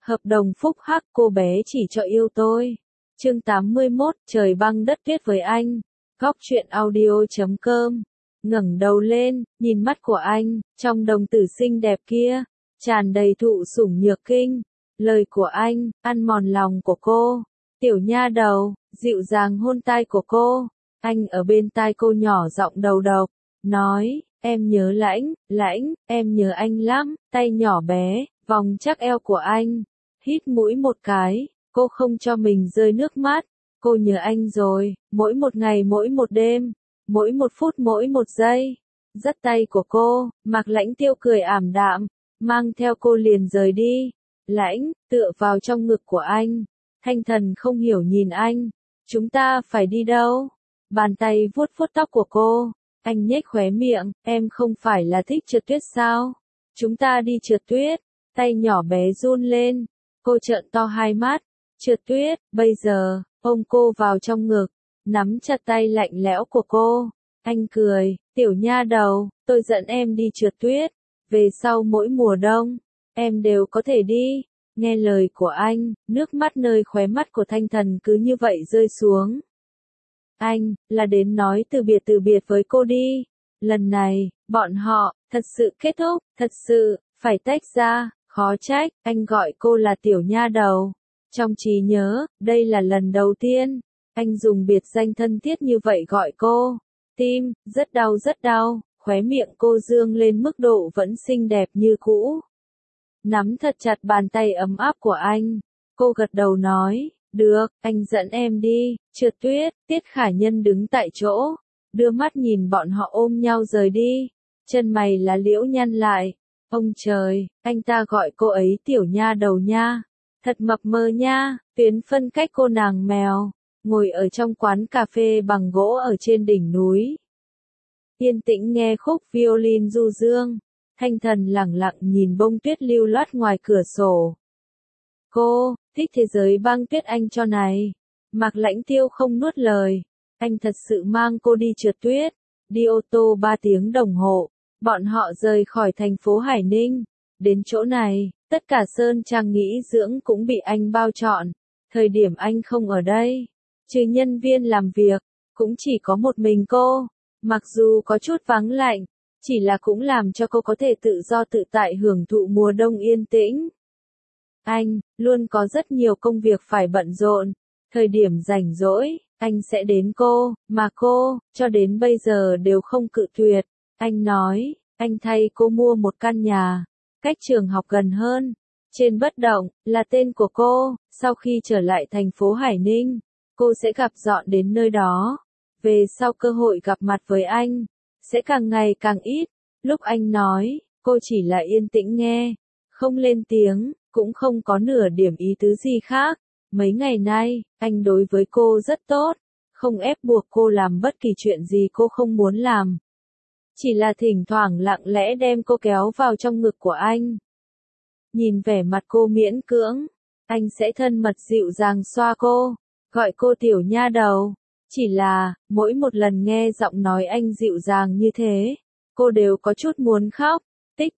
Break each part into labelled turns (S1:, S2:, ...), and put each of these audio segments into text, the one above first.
S1: Hợp đồng phúc hắc, cô bé chỉ cho yêu tôi. Chương 81, trời băng đất tuyết với anh. Góc truyện audio.com. Ngẩng đầu lên, nhìn mắt của anh, trong đồng tử xinh đẹp kia, tràn đầy thụ sủng nhược kinh. Lời của anh, ăn mòn lòng của cô. Tiểu nha đầu, dịu dàng hôn tai của cô. Anh ở bên tai cô nhỏ giọng đầu độc, nói, em nhớ Lãnh, Lãnh, em nhớ anh lắm. Tay nhỏ bé, vòng chắc eo của anh. Hít mũi một cái, cô không cho mình rơi nước mắt. Cô nhớ anh rồi, mỗi một ngày mỗi một đêm, mỗi một phút mỗi một giây. Dắt tay của cô, Mạc Lãnh Tiêu cười ảm đạm, mang theo cô liền rời đi. Lãnh, tựa vào trong ngực của anh. Thanh Thần không hiểu nhìn anh. Chúng ta phải đi đâu? Bàn tay vuốt vuốt tóc của cô. Anh nhếch khóe miệng, em không phải là thích trượt tuyết sao? Chúng ta đi trượt tuyết. Tay nhỏ bé run lên. Cô trợn to hai mắt. Trượt tuyết, bây giờ, ôm cô vào trong ngực, nắm chặt tay lạnh lẽo của cô. Anh cười, tiểu nha đầu, tôi dẫn em đi trượt tuyết. Về sau mỗi mùa đông, em đều có thể đi. Nghe lời của anh, nước mắt nơi khóe mắt của Thanh Thần cứ như vậy rơi xuống. Anh, là đến nói từ biệt với cô đi. Lần này, bọn họ, thật sự kết thúc, thật sự, phải tách ra, khó trách, anh gọi cô là tiểu nha đầu. Trong trí nhớ, đây là lần đầu tiên, anh dùng biệt danh thân thiết như vậy gọi cô. Tim, rất đau, khóe miệng cô dương lên mức độ vẫn xinh đẹp như cũ. Nắm thật chặt bàn tay ấm áp của anh, cô gật đầu nói, được, anh dẫn em đi, trượt tuyết. Tiết Khả Nhân đứng tại chỗ, đưa mắt nhìn bọn họ ôm nhau rời đi, chân mày lá liễu nhăn lại. Ông trời, anh ta gọi cô ấy tiểu nha đầu nha, thật mập mờ nha. Tuyến phân cách cô nàng mèo, ngồi ở trong quán cà phê bằng gỗ ở trên đỉnh núi. Yên tĩnh nghe khúc violin du dương, Thanh Thần lẳng lặng nhìn bông tuyết lưu loát ngoài cửa sổ. Cô, thích thế giới băng tuyết anh cho này. Mạc Lãnh Tiêu không nuốt lời, anh thật sự mang cô đi trượt tuyết. Đi ô tô 3 tiếng đồng hồ, bọn họ rời khỏi thành phố Hải Ninh. Đến chỗ này, tất cả sơn trang nghỉ dưỡng cũng bị anh bao trọn. Thời điểm anh không ở đây, trừ nhân viên làm việc, cũng chỉ có một mình cô. Mặc dù có chút vắng lạnh, chỉ là cũng làm cho cô có thể tự do tự tại hưởng thụ mùa đông yên tĩnh. Anh, luôn có rất nhiều công việc phải bận rộn. Thời điểm rảnh rỗi, anh sẽ đến cô, mà cô, cho đến bây giờ đều không cự tuyệt. Anh nói, anh thay cô mua một căn nhà, cách trường học gần hơn. Trên bất động, là tên của cô, sau khi trở lại thành phố Hải Ninh, cô sẽ gặp dọn đến nơi đó. Về sau cơ hội gặp mặt với anh, sẽ càng ngày càng ít. Lúc anh nói, cô chỉ là yên tĩnh nghe, không lên tiếng, cũng không có nửa điểm ý tứ gì khác. Mấy ngày nay, anh đối với cô rất tốt, không ép buộc cô làm bất kỳ chuyện gì cô không muốn làm. Chỉ là thỉnh thoảng lặng lẽ đem cô kéo vào trong ngực của anh. Nhìn vẻ mặt cô miễn cưỡng, anh sẽ thân mật dịu dàng xoa cô, gọi cô tiểu nha đầu. Chỉ là, mỗi một lần nghe giọng nói anh dịu dàng như thế, cô đều có chút muốn khóc. Tích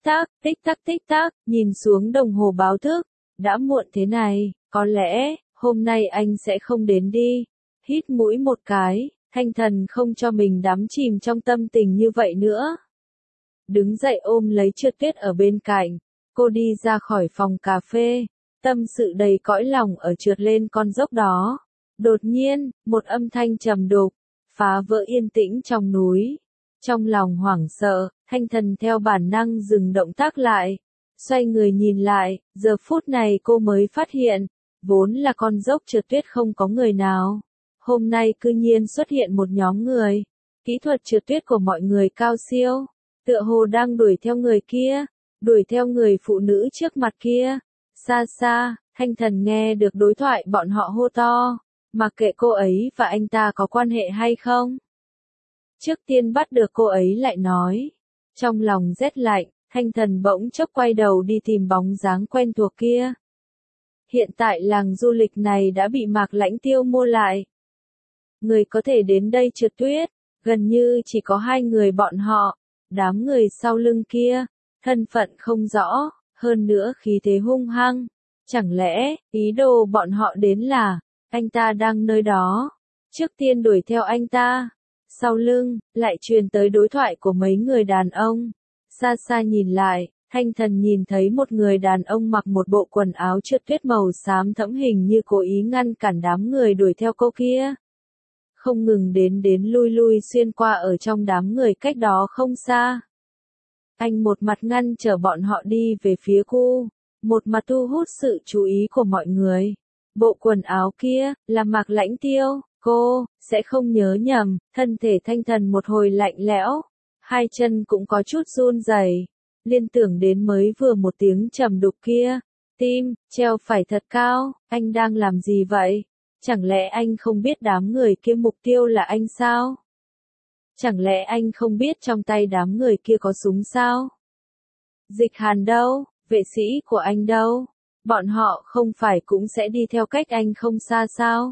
S1: tắc, nhìn xuống đồng hồ báo thức. Đã muộn thế này, có lẽ, hôm nay anh sẽ không đến đi. Hít mũi một cái, Thanh Thần không cho mình đắm chìm trong tâm tình như vậy nữa. Đứng dậy ôm lấy trượt tuyết ở bên cạnh, cô đi ra khỏi phòng cà phê, tâm sự đầy cõi lòng ở trượt lên con dốc đó. Đột nhiên, một âm thanh trầm đục, phá vỡ yên tĩnh trong núi. Trong lòng hoảng sợ, Thanh Thần theo bản năng dừng động tác lại. Xoay người nhìn lại, giờ phút này cô mới phát hiện, vốn là con dốc trượt tuyết không có người nào. Hôm nay cư nhiên xuất hiện một nhóm người. Kỹ thuật trượt tuyết của mọi người cao siêu, tựa hồ đang đuổi theo người kia, đuổi theo người phụ nữ trước mặt kia. Xa xa, Thanh Thần nghe được đối thoại bọn họ hô to, mặc kệ cô ấy và anh ta có quan hệ hay không. Trước tiên bắt được cô ấy lại nói. Trong lòng rét lạnh, Thanh Thần bỗng chốc quay đầu đi tìm bóng dáng quen thuộc kia. Hiện tại làng du lịch này đã bị Mạc Lãnh Tiêu mua lại. Người có thể đến đây trượt tuyết, gần như chỉ có 2 người bọn họ. Đám người sau lưng kia, thân phận không rõ, hơn nữa khí thế hung hăng, Chẳng lẽ, ý đồ bọn họ đến là, anh ta đang nơi đó, trước tiên đuổi theo anh ta. Sau lưng, lại truyền tới đối thoại của mấy người đàn ông. Xa xa nhìn lại, Thanh Thần nhìn thấy một người đàn ông mặc một bộ quần áo trượt tuyết màu xám thẫm hình như cố ý ngăn cản đám người đuổi theo cô kia. Không ngừng đến lui lui xuyên qua ở trong đám người cách đó không xa. Anh một mặt ngăn chở bọn họ đi về phía cô, một mặt thu hút sự chú ý của mọi người. Bộ quần áo kia, là Mạc Lãnh Tiêu, cô, sẽ không nhớ nhầm, thân thể Thanh Thần một hồi lạnh lẽo, hai chân cũng có chút run rẩy, liên tưởng đến mới vừa một tiếng trầm đục kia, tim, treo phải thật cao, anh đang làm gì vậy? Chẳng lẽ anh không biết đám người kia mục tiêu là anh sao? Chẳng lẽ anh không biết trong tay đám người kia có súng sao? Dịch Hàn đâu? Vệ sĩ của anh đâu? Bọn họ không phải cũng sẽ đi theo cách anh không xa sao?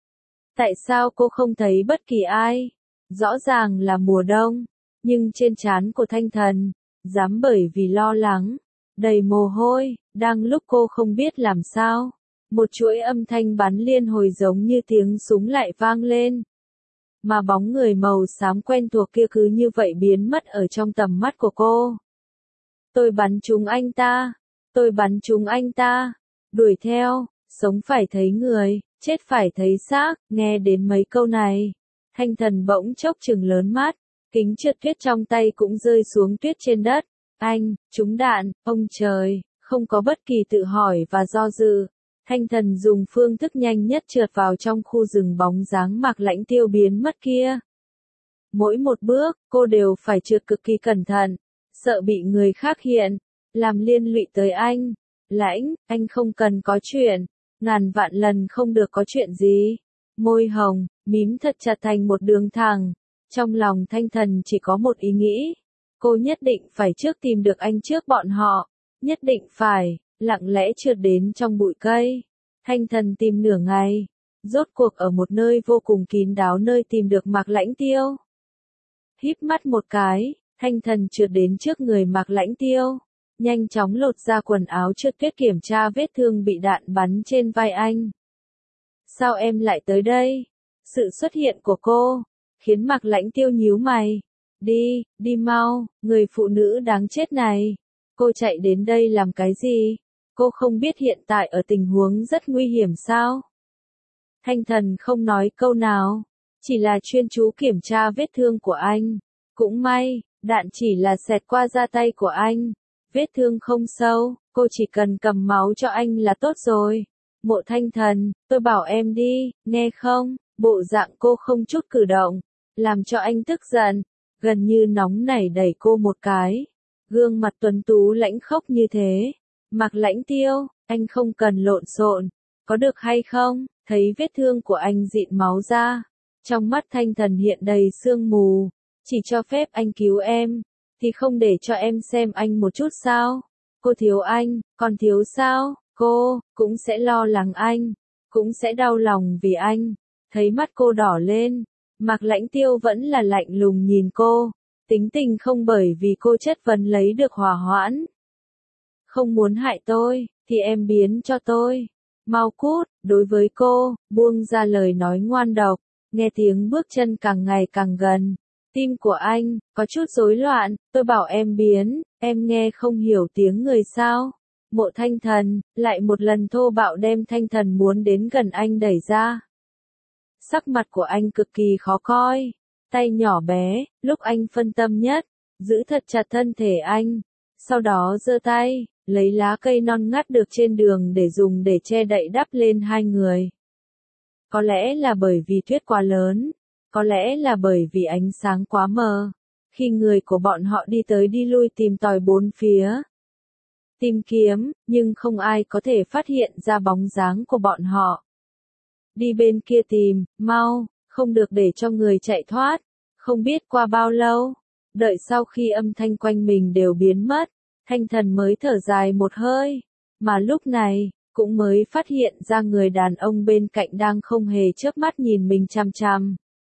S1: Tại sao cô không thấy bất kỳ ai? Rõ ràng là mùa đông, nhưng trên trán của Thanh Thần, dám bởi vì lo lắng, đầy mồ hôi, đang lúc cô không biết làm sao. Một chuỗi âm thanh bắn liên hồi giống như tiếng súng lại vang lên. Mà bóng người màu xám quen thuộc kia cứ như vậy biến mất ở trong tầm mắt của cô. Tôi bắn trúng anh ta, tôi bắn trúng anh ta, đuổi theo, sống phải thấy người, chết phải thấy xác, nghe đến mấy câu này. Thanh Thần bỗng chốc trừng lớn mắt, kính trượt tuyết trong tay cũng rơi xuống tuyết trên đất. Anh, trúng đạn, ông trời, không có bất kỳ tự hỏi và do dự. Thanh Thần dùng phương thức nhanh nhất trượt vào trong khu rừng bóng dáng Mạc Lãnh Tiêu biến mất kia. Mỗi một bước, cô đều phải trượt cực kỳ cẩn thận, sợ bị người khác hiện, làm liên lụy tới anh. Lãnh, anh không cần có chuyện, ngàn vạn lần không được có chuyện gì. Môi hồng, mím thật chặt thành một đường thẳng. Trong lòng Thanh Thần chỉ có một ý nghĩ. Cô nhất định phải trước tìm được anh trước bọn họ. Nhất định phải, lặng lẽ trượt đến trong bụi cây. Thanh Thần tìm nửa ngày. Rốt cuộc ở một nơi vô cùng kín đáo nơi tìm được Mạc Lãnh Tiêu. Híp mắt một cái, Thanh Thần trượt đến trước người Mạc Lãnh Tiêu. Nhanh chóng lột ra quần áo trượt tuyết kiểm tra vết thương bị đạn bắn trên vai anh. Sao em lại tới đây? Sự xuất hiện của cô khiến Mạc Lãnh Tiêu nhíu mày. Đi mau, người phụ nữ đáng chết này. Cô chạy đến đây làm cái gì? Cô không biết hiện tại ở tình huống rất nguy hiểm sao? Thanh Thần không nói câu nào, chỉ là chuyên chú kiểm tra vết thương của anh. Cũng may, đạn chỉ là xẹt qua da tay của anh. Vết thương không sâu, cô chỉ cần cầm máu cho anh là tốt rồi. Mộ Thanh Thần, tôi bảo em đi, nghe không? Bộ dạng cô không chút cử động, làm cho anh tức giận, gần như nóng nảy đẩy cô một cái. Gương mặt tuấn tú lãnh khốc như thế. Mạc Lãnh Tiêu, anh không cần lộn xộn, có được hay không? Thấy vết thương của anh dịn máu ra. Trong mắt Thanh Thần hiện đầy sương mù. Chỉ cho phép anh cứu em, thì không để cho em xem anh một chút sao? Cô thiếu anh, còn thiếu sao? Cô, cũng sẽ lo lắng anh, cũng sẽ đau lòng vì anh. Thấy mắt cô đỏ lên, Mạc Lãnh Tiêu vẫn là lạnh lùng nhìn cô. Tính tình không bởi vì cô chất vấn lấy được hòa hoãn. Không muốn hại tôi, thì em biến cho tôi. Mau cút, đối với cô, buông ra lời nói ngoan độc, nghe tiếng bước chân càng ngày càng gần. Tim của anh, có chút rối loạn, tôi bảo em biến, em nghe không hiểu tiếng người sao. Mộ Thanh Thần, lại một lần thô bạo đem Thanh Thần muốn đến gần anh đẩy ra. Sắc mặt của anh cực kỳ khó coi, tay nhỏ bé, lúc anh phân tâm nhất, giữ thật chặt thân thể anh. Sau đó giơ tay, lấy lá cây non ngắt được trên đường để dùng để che đậy đắp lên hai người. Có lẽ là bởi vì tuyết quá lớn. Có lẽ là bởi vì ánh sáng quá mờ. Khi người của bọn họ đi tới đi lui tìm tòi bốn phía. Tìm kiếm, nhưng không ai có thể phát hiện ra bóng dáng của bọn họ. Đi bên kia tìm, mau, không được để cho người chạy thoát. Không biết qua bao lâu, đợi sau khi âm thanh quanh mình đều biến mất, Thanh Thần mới thở dài một hơi. Mà lúc này, cũng mới phát hiện ra người đàn ông bên cạnh đang không hề chớp mắt nhìn mình chằm chằm.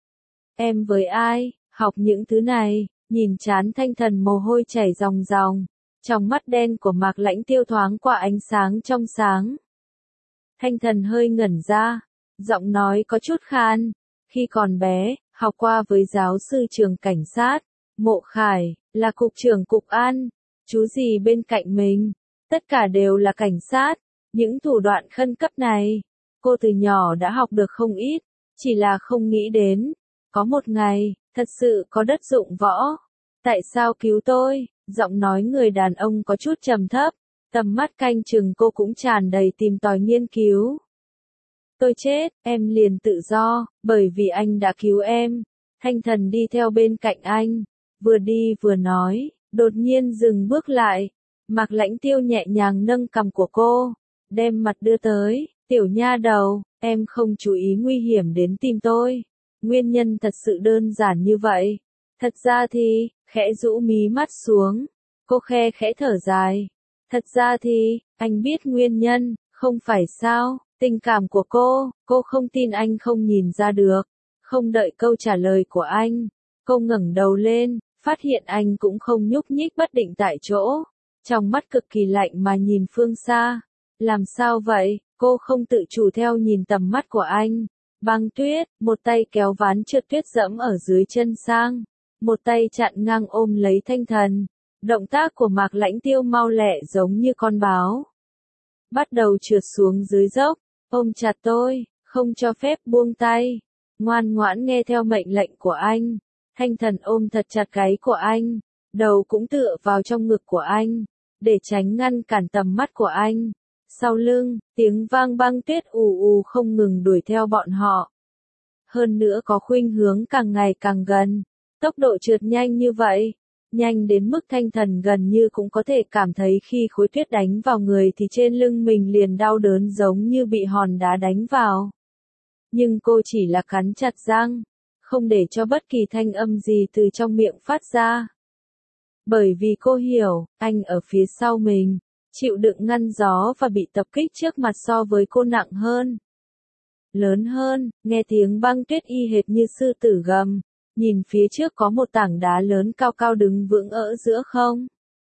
S1: Em với ai, học những thứ này, nhìn chán Thanh Thần mồ hôi chảy ròng ròng. Trong mắt đen của Mạc Lãnh Tiêu thoáng qua ánh sáng trong sáng. Thanh Thần hơi ngẩn ra, giọng nói có chút khan. Khi còn bé, học qua với giáo sư trường cảnh sát, Mộ Khải, là cục trưởng cục an, chú gì bên cạnh mình, tất cả đều là cảnh sát. Những thủ đoạn khẩn cấp này, cô từ nhỏ đã học được không ít, chỉ là không nghĩ đến. Có một ngày, thật sự có đất dụng võ. Tại sao cứu tôi? Giọng nói người đàn ông có chút trầm thấp, tầm mắt canh chừng cô cũng tràn đầy tìm tòi nghiên cứu. Tôi chết, em liền tự do, bởi vì anh đã cứu em. Thanh Thần đi theo bên cạnh anh, vừa đi vừa nói, đột nhiên dừng bước lại. Mạc Lãnh Tiêu nhẹ nhàng nâng cằm của cô, đem mặt đưa tới, tiểu nha đầu, em không chú ý nguy hiểm đến tìm tôi. Nguyên nhân thật sự đơn giản như vậy. Thật ra thì, khẽ rũ mí mắt xuống, cô khe khẽ thở dài. Thật ra thì, anh biết nguyên nhân, không phải sao, tình cảm của cô không tin anh không nhìn ra được. Không đợi câu trả lời của anh, cô ngẩng đầu lên, phát hiện anh cũng không nhúc nhích bất định tại chỗ. Trong mắt cực kỳ lạnh mà nhìn phương xa. Làm sao vậy? Cô không tự chủ theo nhìn tầm mắt của anh. Băng Tuyết, một tay kéo ván trượt tuyết dẫm ở dưới chân sang, một tay chặn ngang ôm lấy Thanh Thần. Động tác của Mạc Lãnh Tiêu mau lẹ giống như con báo. Bắt đầu trượt xuống dưới dốc, ôm chặt tôi, không cho phép buông tay. Ngoan ngoãn nghe theo mệnh lệnh của anh. Thanh Thần ôm thật chặt gáy của anh, đầu cũng tựa vào trong ngực của anh, để tránh ngăn cản tầm mắt của anh. Sau lưng, tiếng vang băng tuyết ù ù không ngừng đuổi theo bọn họ. Hơn nữa có khuynh hướng càng ngày càng gần. Tốc độ trượt nhanh như vậy, nhanh đến mức Thanh Thần gần như cũng có thể cảm thấy khi khối tuyết đánh vào người thì trên lưng mình liền đau đớn giống như bị hòn đá đánh vào. Nhưng cô chỉ là cắn chặt răng, không để cho bất kỳ thanh âm gì từ trong miệng phát ra. Bởi vì cô hiểu, anh ở phía sau mình, chịu đựng ngăn gió và bị tập kích trước mặt so với cô nặng hơn. Lớn hơn, nghe tiếng băng tuyết y hệt như sư tử gầm, nhìn phía trước có một tảng đá lớn cao cao đứng vững ở giữa không.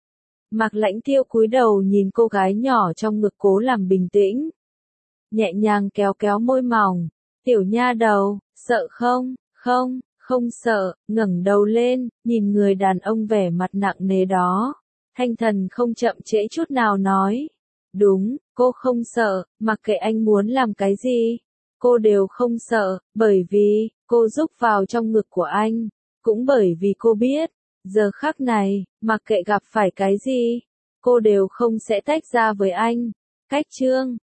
S1: Mạc Lãnh Tiêu cúi đầu nhìn cô gái nhỏ trong ngực cố làm bình tĩnh. Nhẹ nhàng kéo kéo môi mỏng, tiểu nha đầu, sợ không? Không sợ, ngẩng đầu lên, nhìn người đàn ông vẻ mặt nặng nề đó. Thanh Thần không chậm trễ chút nào nói. Đúng, cô không sợ, mặc kệ anh muốn làm cái gì. Cô đều không sợ, bởi vì, cô rúc vào trong ngực của anh. Cũng bởi vì cô biết, giờ khắc này, mặc kệ gặp phải cái gì, cô đều không sẽ tách ra với anh. Cách chương